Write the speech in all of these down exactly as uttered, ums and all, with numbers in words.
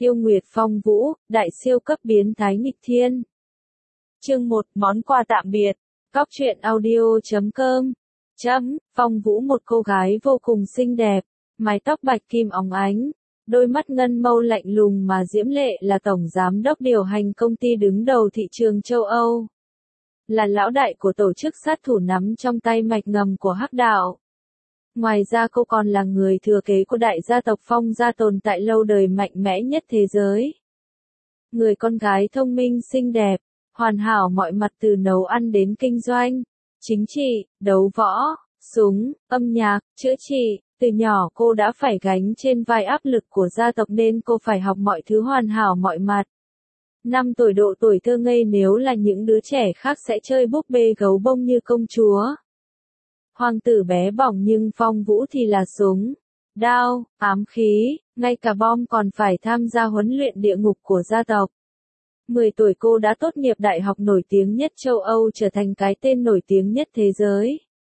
Yêu Nguyệt Phong Vũ, đại siêu cấp biến thái nghịch thiên. Chương một, món quà tạm biệt. Cóc truyện audio chấm com. Chấm, Phong Vũ một cô gái vô cùng xinh đẹp, mái tóc bạch kim óng ánh, đôi mắt ngân mâu lạnh lùng mà diễm lệ, là tổng giám đốc điều hành công ty đứng đầu thị trường châu Âu. Là lão đại của tổ chức sát thủ nắm trong tay mạch ngầm của Hắc Đạo. Ngoài ra cô còn là người thừa kế của đại gia tộc Phong gia tồn tại lâu đời mạnh mẽ nhất thế giới. Người con gái thông minh xinh đẹp, hoàn hảo mọi mặt từ nấu ăn đến kinh doanh, chính trị, đấu võ, súng, âm nhạc, chữa trị. Từ nhỏ cô đã phải gánh trên vai áp lực của gia tộc nên cô phải học mọi thứ hoàn hảo mọi mặt. Năm tuổi độ tuổi thơ ngây, nếu là những đứa trẻ khác sẽ chơi búp bê gấu bông như công chúa. Hoàng tử bé bỏng, nhưng Phong Vũ thì là súng, đao, ám khí, ngay cả bom còn phải tham gia huấn luyện địa ngục của gia tộc. mười tuổi cô đã tốt nghiệp đại học nổi tiếng nhất châu Âu, trở thành cái tên nổi tiếng nhất thế giới.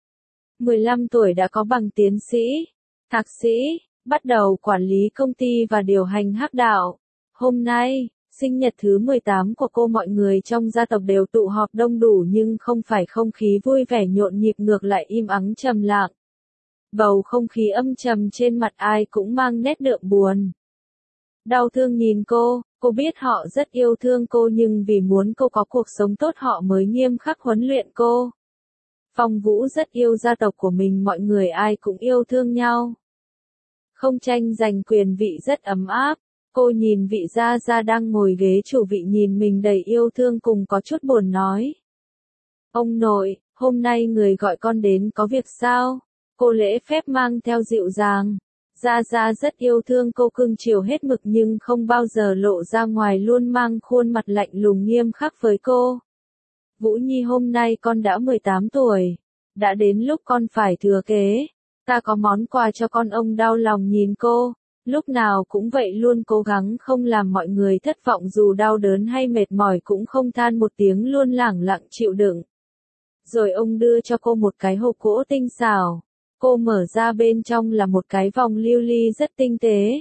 mười lăm tuổi đã có bằng tiến sĩ, thạc sĩ, bắt đầu quản lý công ty và điều hành Hắc Đạo. Hôm nay, sinh nhật thứ mười tám của cô, mọi người trong gia tộc đều tụ họp đông đủ, nhưng không phải không khí vui vẻ nhộn nhịp, ngược lại im ắng trầm lặng. Bầu không khí âm trầm, trên mặt ai cũng mang nét đượm buồn. Đau thương nhìn cô, cô biết họ rất yêu thương cô, nhưng vì muốn cô có cuộc sống tốt họ mới nghiêm khắc huấn luyện cô. Phong Vũ rất yêu gia tộc của mình, mọi người ai cũng yêu thương nhau. Không tranh giành quyền vị, rất ấm áp. Cô nhìn vị gia gia đang ngồi ghế chủ vị nhìn mình đầy yêu thương cùng có chút buồn nói. Ông nội, hôm nay người gọi con đến có việc sao? Cô lễ phép mang theo dịu dàng. Gia gia rất yêu thương cô, cưng chiều hết mực nhưng không bao giờ lộ ra ngoài, luôn mang khuôn mặt lạnh lùng nghiêm khắc với cô. Vũ Nhi, hôm nay con đã mười tám tuổi. Đã đến lúc con phải thừa kế. Ta có món quà cho con. Ông đau lòng nhìn cô. Lúc nào cũng vậy, luôn cố gắng không làm mọi người thất vọng, dù đau đớn hay mệt mỏi cũng không than một tiếng, luôn lẳng lặng chịu đựng. Rồi ông đưa cho cô một cái hộp gỗ tinh xảo. Cô mở ra, bên trong là một cái vòng lưu ly rất tinh tế.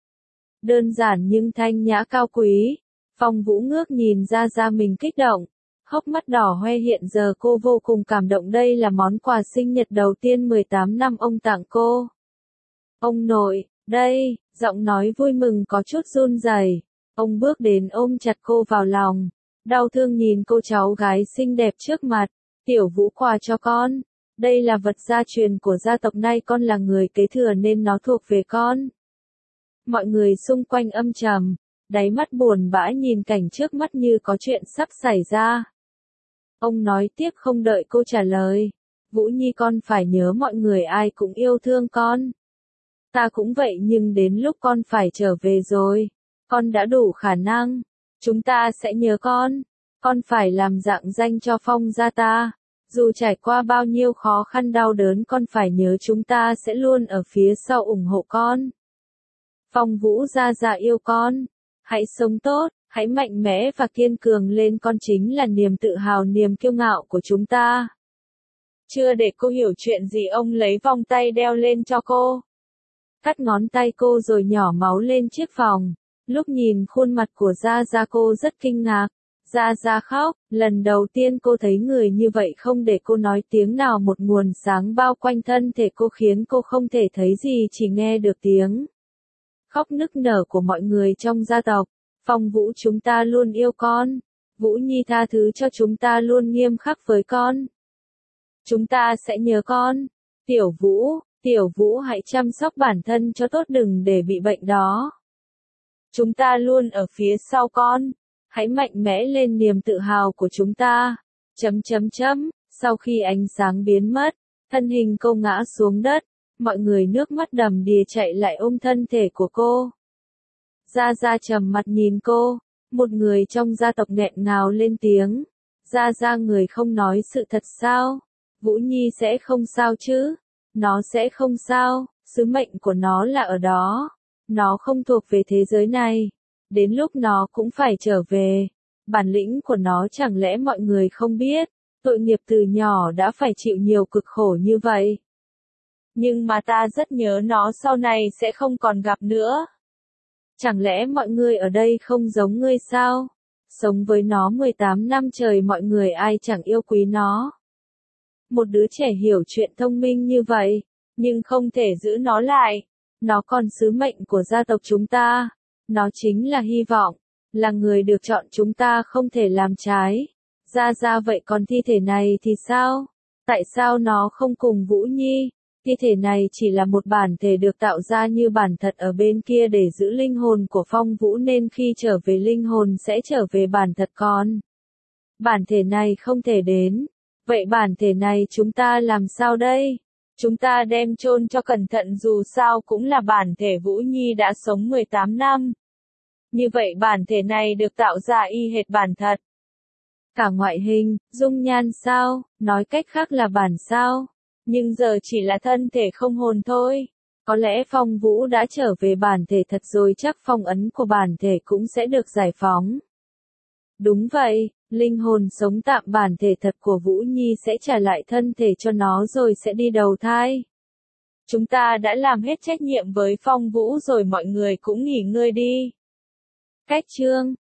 Đơn giản nhưng thanh nhã cao quý. Phong Vũ ngước nhìn ra ra mình kích động. Hốc mắt đỏ hoe, hiện giờ cô vô cùng cảm động, đây là món quà sinh nhật đầu tiên mười tám năm ông tặng cô. Ông nội, đây, giọng nói vui mừng có chút run rẩy. Ông bước đến ôm chặt cô vào lòng, đau thương nhìn cô cháu gái xinh đẹp trước mặt. Tiểu Vũ, quà cho con. Đây là vật gia truyền của gia tộc, nay con là người kế thừa nên nó thuộc về con. Mọi người xung quanh âm trầm, đáy mắt buồn bã nhìn cảnh trước mắt như có chuyện sắp xảy ra. Ông nói tiếp không đợi cô trả lời. Vũ Nhi, con phải nhớ mọi người ai cũng yêu thương con. Ta cũng vậy, nhưng đến lúc con phải trở về rồi. Con đã đủ khả năng. Chúng ta sẽ nhớ con. Con phải làm rạng danh cho Phong gia ta. Dù trải qua bao nhiêu khó khăn đau đớn, con phải nhớ chúng ta sẽ luôn ở phía sau ủng hộ con. Phong Vũ gia gia yêu con. Hãy sống tốt, hãy mạnh mẽ và kiên cường lên, con chính là niềm tự hào, niềm kiêu ngạo của chúng ta. Chưa để cô hiểu chuyện gì, ông lấy vòng tay đeo lên cho cô. Cắt ngón tay cô rồi nhỏ máu lên chiếc vòng. Lúc nhìn khuôn mặt của Gia Gia, cô rất kinh ngạc. Gia Gia khóc, lần đầu tiên cô thấy người như vậy, không để cô nói tiếng nào, một nguồn sáng bao quanh thân thể cô khiến cô không thể thấy gì, chỉ nghe được tiếng khóc nức nở của mọi người trong gia tộc. Phong Vũ, chúng ta luôn yêu con. Vũ Nhi, tha thứ cho chúng ta luôn nghiêm khắc với con. Chúng ta sẽ nhớ con. Tiểu Vũ, Tiểu Vũ, hãy chăm sóc bản thân cho tốt, đừng để bị bệnh đó. Chúng ta luôn ở phía sau con. Hãy mạnh mẽ lên, niềm tự hào của chúng ta. Chấm chấm chấm, sau khi ánh sáng biến mất, thân hình cô ngã xuống đất. Mọi người nước mắt đầm đìa chạy lại ôm thân thể của cô. Gia Gia trầm mặt nhìn cô. Một người trong gia tộc nghẹn ngào lên tiếng. Gia Gia, người không nói sự thật sao? Vũ Nhi sẽ không sao chứ? Nó sẽ không sao, sứ mệnh của nó là ở đó. Nó không thuộc về thế giới này. Đến lúc nó cũng phải trở về. Bản lĩnh của nó chẳng lẽ mọi người không biết? Tội nghiệp từ nhỏ đã phải chịu nhiều cực khổ như vậy. Nhưng mà ta rất nhớ nó, sau này sẽ không còn gặp nữa. Chẳng lẽ mọi người ở đây không giống ngươi sao? Sống với nó mười tám năm trời mọi người ai chẳng yêu quý nó. Một đứa trẻ hiểu chuyện thông minh như vậy, nhưng không thể giữ nó lại. Nó còn sứ mệnh của gia tộc chúng ta. Nó chính là hy vọng, là người được chọn chúng ta không thể làm trái. Ra ra vậy còn thi thể này thì sao? Tại sao nó không cùng Vũ Nhi? Thi thể này chỉ là một bản thể được tạo ra như bản thật ở bên kia để giữ linh hồn của Phong Vũ nên khi trở về linh hồn sẽ trở về bản thật con. Bản thể này không thể đến. Vậy bản thể này chúng ta làm sao đây? Chúng ta đem chôn cho cẩn thận dù sao cũng là bản thể Vũ Nhi đã sống mười tám năm. Như vậy bản thể này được tạo ra y hệt bản thật. Cả ngoại hình, dung nhan sao, nói cách khác là bản sao. Nhưng giờ chỉ là thân thể không hồn thôi. Có lẽ Phong Vũ đã trở về bản thể thật rồi chắc phong ấn của bản thể cũng sẽ được giải phóng. Đúng vậy, linh hồn sống tạm bản thể thật của Vũ Nhi sẽ trả lại thân thể cho nó rồi sẽ đi đầu thai. Chúng ta đã làm hết trách nhiệm với Phong Vũ rồi mọi người cũng nghỉ ngơi đi. Cách chương